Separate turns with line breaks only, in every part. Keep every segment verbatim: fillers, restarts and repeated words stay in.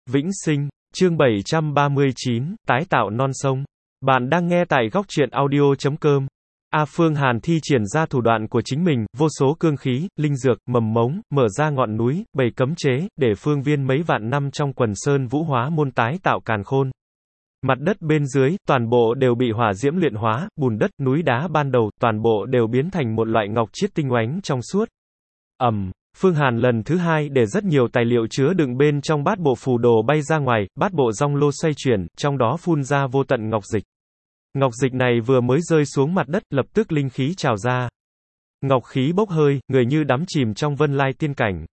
Vĩnh Sinh, chương bảy trăm ba mươi chín, tái tạo non sông. Bạn đang nghe tại góc truyện audio chấm com. A Phương Hàn thi triển ra thủ đoạn của chính mình, vô số cương khí, linh dược, mầm mống, mở ra ngọn núi, bày cấm chế, để phương viên mấy vạn năm trong quần sơn vũ hóa môn tái tạo càn khôn. Mặt đất bên dưới, toàn bộ đều bị hỏa diễm luyện hóa, bùn đất, núi đá ban đầu, toàn bộ đều biến thành một loại ngọc chiết tinh oánh trong suốt. ầm, um, Phương Hàn lần thứ hai để rất nhiều tài liệu chứa đựng bên trong bát bộ phù đồ bay ra ngoài, bát bộ rong lô xoay chuyển, trong đó phun ra vô tận ngọc dịch. Ngọc dịch này vừa mới rơi xuống mặt đất, lập tức linh khí trào ra. Ngọc khí bốc hơi, người như đắm chìm trong vân lai tiên cảnh.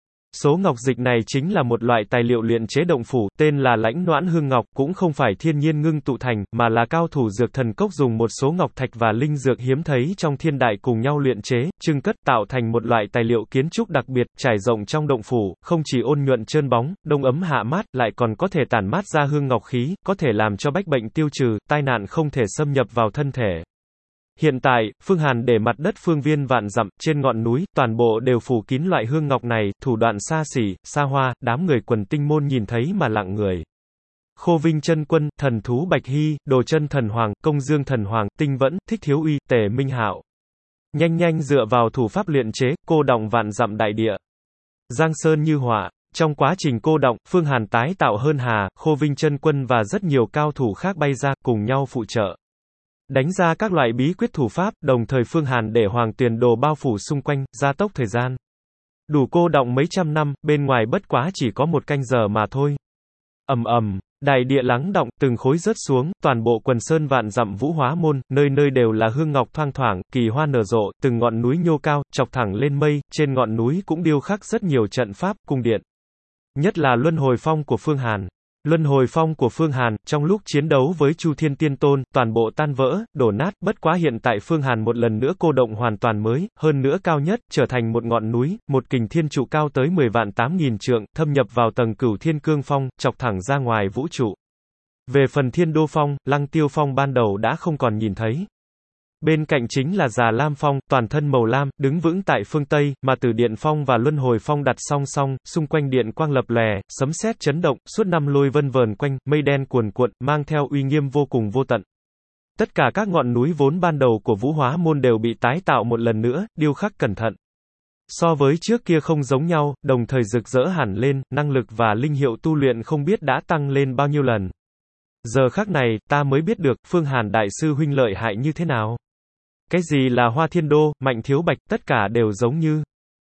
Số ngọc dịch này chính là một loại tài liệu luyện chế động phủ, tên là Lãnh Noãn Hương Ngọc, cũng không phải thiên nhiên ngưng tụ thành, mà là cao thủ dược thần cốc dùng một số ngọc thạch và linh dược hiếm thấy trong thiên đại cùng nhau luyện chế, trưng cất tạo thành một loại tài liệu kiến trúc đặc biệt, trải rộng trong động phủ, không chỉ ôn nhuận trơn bóng, đông ấm hạ mát, lại còn có thể tản mát ra hương ngọc khí, có thể làm cho bách bệnh tiêu trừ, tai nạn không thể xâm nhập vào thân thể. Hiện tại, Phương Hàn để mặt đất phương viên vạn dặm, trên ngọn núi, toàn bộ đều phủ kín loại hương ngọc này, thủ đoạn xa xỉ, xa hoa, đám người quần tinh môn nhìn thấy mà lặng người. Khô Vinh Chân Quân, Thần Thú Bạch Hy, Đồ Chân Thần Hoàng, Công Dương Thần Hoàng, Tinh Vẫn, Thích Thiếu Uy, Tề Minh Hạo. Nhanh nhanh dựa vào thủ pháp luyện chế, cô đọng vạn dặm đại địa. Giang sơn như họa. Trong quá trình cô đọng, Phương Hàn tái tạo hơn hà, Khô Vinh Chân Quân và rất nhiều cao thủ khác bay ra, cùng nhau phụ trợ. Đánh ra các loại bí quyết thủ pháp, đồng thời Phương Hàn để Hoàng Tuyền Đồ bao phủ xung quanh, gia tốc thời gian. Đủ cô đọng mấy trăm năm, bên ngoài bất quá chỉ có một canh giờ mà thôi. Ầm ầm, đại địa lắng động, từng khối rớt xuống, toàn bộ quần sơn vạn dặm vũ hóa môn, nơi nơi đều là hương ngọc thoang thoảng, kỳ hoa nở rộ, từng ngọn núi nhô cao, chọc thẳng lên mây, trên ngọn núi cũng điêu khắc rất nhiều trận pháp, cung điện. Nhất là Luân Hồi Phong của Phương Hàn. Luân Hồi Phong của Phương Hàn, trong lúc chiến đấu với Chu Thiên Tiên Tôn, toàn bộ tan vỡ, đổ nát, bất quá hiện tại Phương Hàn một lần nữa cô động hoàn toàn mới, hơn nữa cao nhất, trở thành một ngọn núi, một kình thiên trụ cao tới mười vạn tám nghìn trượng, thâm nhập vào tầng Cửu Thiên Cương Phong, chọc thẳng ra ngoài vũ trụ. Về phần Thiên Đô Phong, Lăng Tiêu Phong ban đầu đã không còn nhìn thấy. Bên cạnh chính là Già Lam Phong, toàn thân màu lam, đứng vững tại phương Tây, mà Tử Điện Phong và Luân Hồi Phong đặt song song, xung quanh điện quang lập lòe, sấm sét chấn động, suốt năm lôi vân vờn quanh, mây đen cuồn cuộn, mang theo uy nghiêm vô cùng vô tận. Tất cả các ngọn núi vốn ban đầu của Vũ Hóa Môn đều bị tái tạo một lần nữa, điêu khắc cẩn thận. So với trước kia không giống nhau, đồng thời rực rỡ hẳn lên, năng lực và linh hiệu tu luyện không biết đã tăng lên bao nhiêu lần. Giờ khắc này, ta mới biết được, Phương Hàn Đại Sư Huynh lợi hại như thế nào. Cái gì là Hoa Thiên Đô, Mạnh Thiếu Bạch, tất cả đều giống như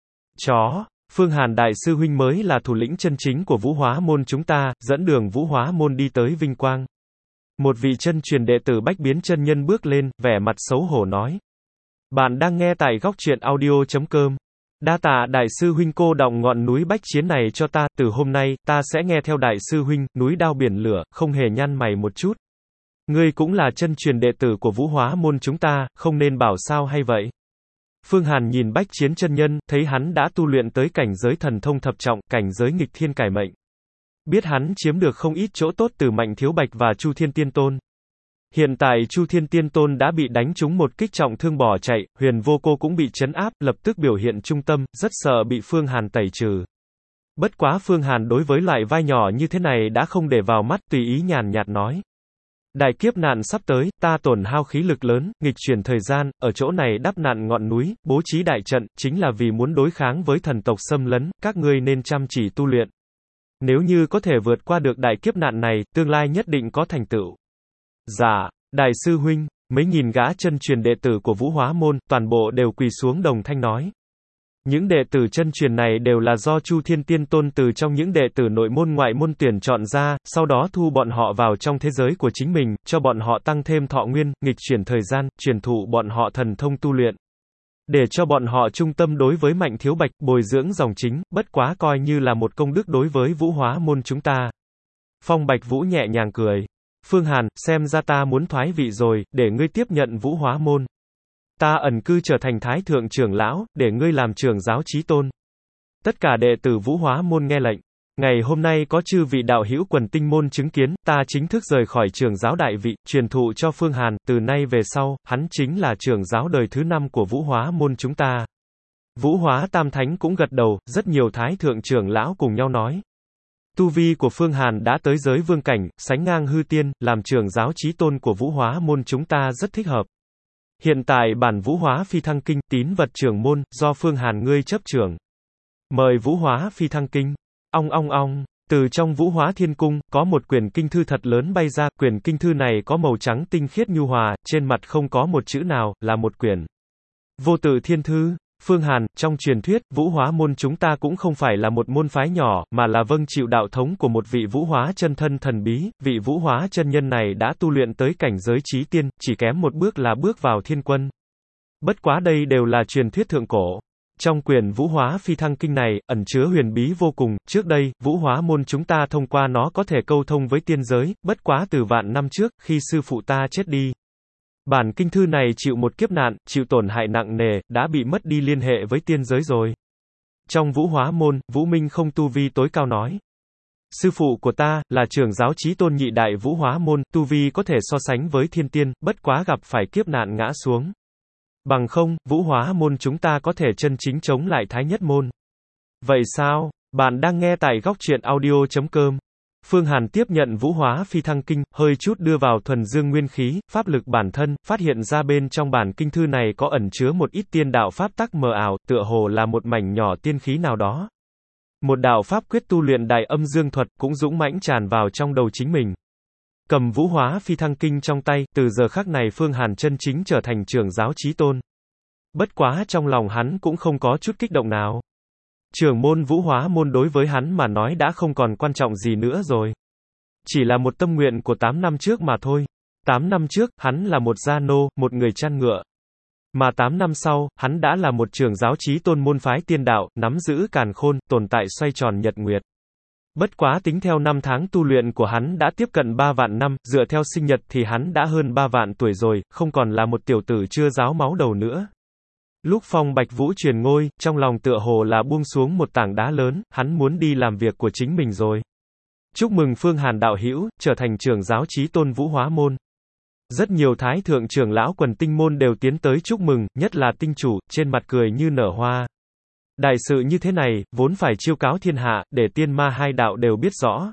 chó. Phương Hàn Đại Sư Huynh mới là thủ lĩnh chân chính của Vũ Hóa Môn chúng ta, dẫn đường Vũ Hóa Môn đi tới vinh quang. Một vị chân truyền đệ tử Bách Biến chân nhân bước lên, vẻ mặt xấu hổ nói. Bạn đang nghe tại góc truyện audio chấm com. Đa tạ Đại Sư Huynh cô đọng ngọn núi bách chiến này cho ta, từ hôm nay, ta sẽ nghe theo Đại Sư Huynh, núi đao biển lửa, không hề nhăn mày một chút. Ngươi cũng là chân truyền đệ tử của Vũ Hóa Môn chúng ta, không nên bảo sao hay vậy. Phương Hàn nhìn Bách Chiến chân nhân, thấy hắn đã tu luyện tới cảnh giới thần thông thập trọng, cảnh giới nghịch thiên cải mệnh. Biết hắn chiếm được không ít chỗ tốt từ Mạnh Thiếu Bạch và Chu Thiên Tiên Tôn. Hiện tại Chu Thiên Tiên Tôn đã bị đánh trúng một kích trọng thương bỏ chạy, Huyền Vô Cô cũng bị trấn áp, lập tức biểu hiện trung tâm, rất sợ bị Phương Hàn tẩy trừ. Bất quá Phương Hàn đối với loại vai nhỏ như thế này đã không để vào mắt, tùy ý nhàn nhạt nói. Đại kiếp nạn sắp tới, ta tổn hao khí lực lớn, nghịch chuyển thời gian, ở chỗ này đắp nạn ngọn núi, bố trí đại trận, chính là vì muốn đối kháng với thần tộc xâm lấn, các ngươi nên chăm chỉ tu luyện. Nếu như có thể vượt qua được đại kiếp nạn này, tương lai nhất định có thành tựu. Dạ, Đại Sư Huynh, mấy nghìn gã chân truyền đệ tử của Vũ Hóa Môn, toàn bộ đều quỳ xuống đồng thanh nói. Những đệ tử chân truyền này đều là do Chu Thiên Tiên Tôn từ trong những đệ tử nội môn ngoại môn tuyển chọn ra, sau đó thu bọn họ vào trong thế giới của chính mình, cho bọn họ tăng thêm thọ nguyên, nghịch chuyển thời gian, truyền thụ bọn họ thần thông tu luyện. Để cho bọn họ trung tâm đối với Mạnh Thiếu Bạch, bồi dưỡng dòng chính, bất quá coi như là một công đức đối với Vũ Hóa Môn chúng ta. Phong Bạch Vũ nhẹ nhàng cười. Phương Hàn, xem ra ta muốn thoái vị rồi, để ngươi tiếp nhận Vũ Hóa Môn. Ta ẩn cư trở thành Thái Thượng trưởng lão, để ngươi làm trưởng giáo chí tôn. Tất cả đệ tử Vũ Hóa Môn nghe lệnh. Ngày hôm nay có chư vị đạo hữu quần tinh môn chứng kiến, ta chính thức rời khỏi trưởng giáo đại vị, truyền thụ cho Phương Hàn, từ nay về sau, hắn chính là trưởng giáo đời thứ năm của Vũ Hóa Môn chúng ta. Vũ Hóa Tam Thánh cũng gật đầu, rất nhiều Thái Thượng trưởng lão cùng nhau nói. Tu vi của Phương Hàn đã tới giới vương cảnh, sánh ngang hư tiên, làm trưởng giáo chí tôn của Vũ Hóa môn chúng ta rất thích hợp. Hiện tại bản Vũ Hóa Phi Thăng Kinh, tín vật trưởng môn, do Phương Hàn ngươi chấp trưởng. Mời Vũ Hóa Phi Thăng Kinh. Ong ong ong. Từ trong Vũ Hóa Thiên Cung, có một quyển kinh thư thật lớn bay ra, quyển kinh thư này có màu trắng tinh khiết nhu hòa, trên mặt không có một chữ nào, là một quyển Vô Tự Thiên Thư. Phương Hàn, trong truyền thuyết, Vũ Hóa môn chúng ta cũng không phải là một môn phái nhỏ, mà là vâng chịu đạo thống của một vị Vũ Hóa chân thân thần bí, vị Vũ Hóa chân nhân này đã tu luyện tới cảnh giới chí tiên, chỉ kém một bước là bước vào thiên quân. Bất quá đây đều là truyền thuyết thượng cổ. Trong quyển Vũ Hóa Phi Thăng Kinh này, ẩn chứa huyền bí vô cùng, trước đây, Vũ Hóa môn chúng ta thông qua nó có thể câu thông với tiên giới, bất quá từ vạn năm trước, khi sư phụ ta chết đi. Bản kinh thư này chịu một kiếp nạn, chịu tổn hại nặng nề, đã bị mất đi liên hệ với tiên giới rồi. Trong Vũ Hóa môn, Vũ Minh không tu vi tối cao nói. Sư phụ của ta, là trưởng giáo chí tôn nhị đại Vũ Hóa môn, tu vi có thể so sánh với thiên tiên, bất quá gặp phải kiếp nạn ngã xuống. Bằng không, Vũ Hóa môn chúng ta có thể chân chính chống lại Thái Nhất môn. Vậy sao? Bạn đang nghe tại góc truyện audio chấm com. Phương Hàn tiếp nhận Vũ Hóa Phi Thăng Kinh, hơi chút đưa vào thuần dương nguyên khí, pháp lực bản thân, phát hiện ra bên trong bản kinh thư này có ẩn chứa một ít tiên đạo pháp tắc mờ ảo, tựa hồ là một mảnh nhỏ tiên khí nào đó. Một đạo pháp quyết tu luyện đại âm dương thuật, cũng dũng mãnh tràn vào trong đầu chính mình. Cầm Vũ Hóa Phi Thăng Kinh trong tay, từ giờ khắc này Phương Hàn chân chính trở thành trưởng giáo chí tôn. Bất quá trong lòng hắn cũng không có chút kích động nào. Trưởng môn Vũ Hóa môn đối với hắn mà nói đã không còn quan trọng gì nữa rồi. Chỉ là một tâm nguyện của tám năm trước mà thôi. tám năm trước, hắn là một gia nô, một người chăn ngựa. Mà tám năm sau, hắn đã là một trưởng giáo chí tôn môn phái tiên đạo, nắm giữ càn khôn, tồn tại xoay tròn nhật nguyệt. Bất quá tính theo năm tháng tu luyện của hắn đã tiếp cận ba vạn năm, dựa theo sinh nhật thì hắn đã hơn ba vạn tuổi rồi, không còn là một tiểu tử chưa ráo máu đầu nữa. Lúc Phong Bạch Vũ truyền ngôi, trong lòng tựa hồ là buông xuống một tảng đá lớn, hắn muốn đi làm việc của chính mình rồi. Chúc mừng Phương Hàn đạo hữu, trở thành trưởng giáo chí tôn Vũ Hóa môn. Rất nhiều thái thượng trưởng lão quần tinh môn đều tiến tới chúc mừng, nhất là tinh chủ, trên mặt cười như nở hoa. Đại sự như thế này, vốn phải chiêu cáo thiên hạ, để tiên ma hai đạo đều biết rõ.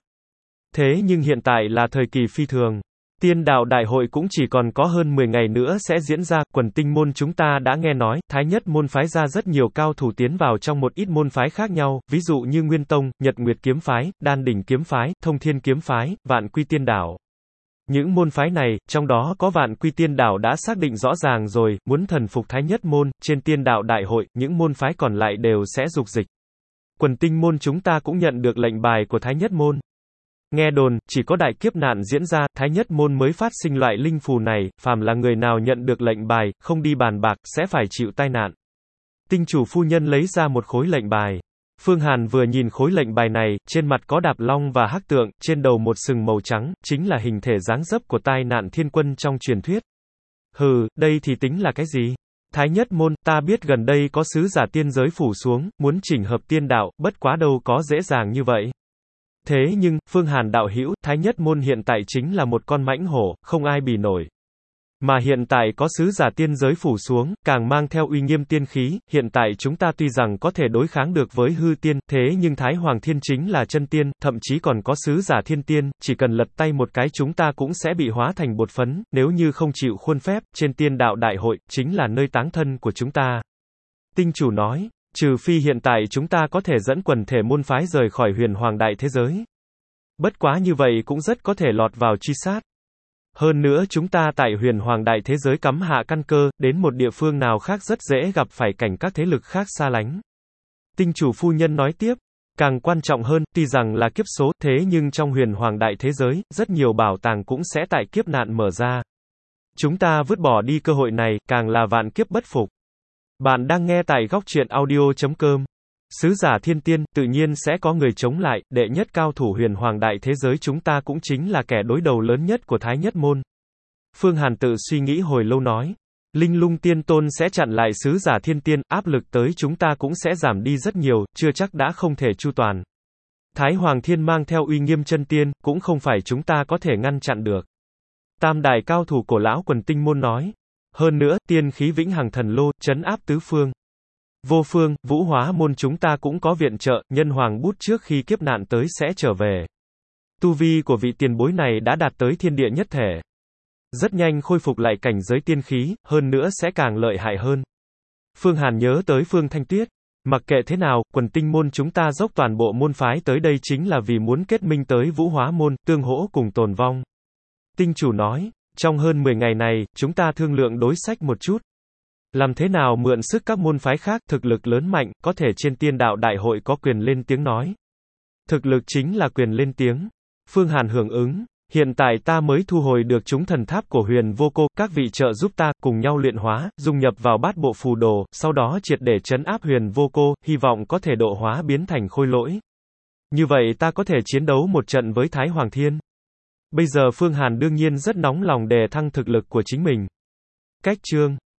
Thế nhưng hiện tại là thời kỳ phi thường. Tiên đạo đại hội cũng chỉ còn có hơn mười ngày nữa sẽ diễn ra, quần tinh môn chúng ta đã nghe nói, Thái Nhất môn phái ra rất nhiều cao thủ tiến vào trong một ít môn phái khác nhau, ví dụ như Nguyên Tông, Nhật Nguyệt kiếm phái, Đan Đỉnh kiếm phái, Thông Thiên kiếm phái, Vạn Quy tiên đảo. Những môn phái này, trong đó có Vạn Quy tiên đảo đã xác định rõ ràng rồi, muốn thần phục Thái Nhất môn, trên tiên đạo đại hội, những môn phái còn lại đều sẽ dục dịch. Quần tinh môn chúng ta cũng nhận được lệnh bài của Thái Nhất môn. Nghe đồn, chỉ có đại kiếp nạn diễn ra, Thái Nhất môn mới phát sinh loại linh phù này, phàm là người nào nhận được lệnh bài, không đi bàn bạc, sẽ phải chịu tai nạn. Tinh chủ phu nhân lấy ra một khối lệnh bài. Phương Hàn vừa nhìn khối lệnh bài này, trên mặt có đạp long và hắc tượng, trên đầu một sừng màu trắng, chính là hình thể dáng dấp của tai nạn thiên quân trong truyền thuyết. Hừ, đây thì tính là cái gì? Thái Nhất môn, ta biết gần đây có sứ giả tiên giới phủ xuống, muốn chỉnh hợp tiên đạo, bất quá đâu có dễ dàng như vậy. Thế nhưng, Phương Hàn đạo hữu, Thái Nhất môn hiện tại chính là một con mãnh hổ, không ai bì nổi. Mà hiện tại có sứ giả tiên giới phủ xuống, càng mang theo uy nghiêm tiên khí, hiện tại chúng ta tuy rằng có thể đối kháng được với hư tiên, thế nhưng Thái Hoàng Thiên chính là chân tiên, thậm chí còn có sứ giả thiên tiên, chỉ cần lật tay một cái chúng ta cũng sẽ bị hóa thành bột phấn, nếu như không chịu khuôn phép, trên tiên đạo đại hội, chính là nơi táng thân của chúng ta. Tinh chủ nói. Trừ phi hiện tại chúng ta có thể dẫn quần thể môn phái rời khỏi huyền hoàng đại thế giới. Bất quá như vậy cũng rất có thể lọt vào truy sát. Hơn nữa chúng ta tại huyền hoàng đại thế giới cắm hạ căn cơ, đến một địa phương nào khác rất dễ gặp phải cảnh các thế lực khác xa lánh. Tinh chủ phu nhân nói tiếp, càng quan trọng hơn, tuy rằng là kiếp số, thế nhưng trong huyền hoàng đại thế giới, rất nhiều bảo tàng cũng sẽ tại kiếp nạn mở ra. Chúng ta vứt bỏ đi cơ hội này, càng là vạn kiếp bất phục. Bạn đang nghe tại góc truyện audio chấm com. Sứ giả thiên tiên, tự nhiên sẽ có người chống lại, đệ nhất cao thủ huyền hoàng đại thế giới chúng ta cũng chính là kẻ đối đầu lớn nhất của Thái Nhất môn. Phương Hàn tự suy nghĩ hồi lâu nói. Linh Lung tiên tôn sẽ chặn lại sứ giả thiên tiên, áp lực tới chúng ta cũng sẽ giảm đi rất nhiều, chưa chắc đã không thể chu toàn. Thái Hoàng Thiên mang theo uy nghiêm chân tiên, cũng không phải chúng ta có thể ngăn chặn được. Tam đại cao thủ cổ lão quần tinh môn nói. Hơn nữa, tiên khí vĩnh hằng thần lô, trấn áp tứ phương. Vô phương, Vũ Hóa môn chúng ta cũng có viện trợ, nhân hoàng bút trước khi kiếp nạn tới sẽ trở về. Tu vi của vị tiền bối này đã đạt tới thiên địa nhất thể. Rất nhanh khôi phục lại cảnh giới tiên khí, hơn nữa sẽ càng lợi hại hơn. Phương Hàn nhớ tới Phương Thanh Tuyết. Mặc kệ thế nào, quần tinh môn chúng ta dốc toàn bộ môn phái tới đây chính là vì muốn kết minh tới Vũ Hóa môn, tương hỗ cùng tồn vong. Tinh chủ nói, trong hơn mười ngày này, chúng ta thương lượng đối sách một chút. Làm thế nào mượn sức các môn phái khác, thực lực lớn mạnh, có thể trên tiên đạo đại hội có quyền lên tiếng nói. Thực lực chính là quyền lên tiếng. Phương Hàn hưởng ứng. Hiện tại ta mới thu hồi được chúng thần tháp của Huyền Vô Cô, các vị trợ giúp ta, cùng nhau luyện hóa, dung nhập vào bát bộ phù đồ, sau đó triệt để trấn áp Huyền Vô Cô, hy vọng có thể độ hóa biến thành khôi lỗi. Như vậy ta có thể chiến đấu một trận với Thái Hoàng Thiên. Bây giờ Phương Hàn đương nhiên rất nóng lòng đề thăng thực lực của chính mình. Cách chương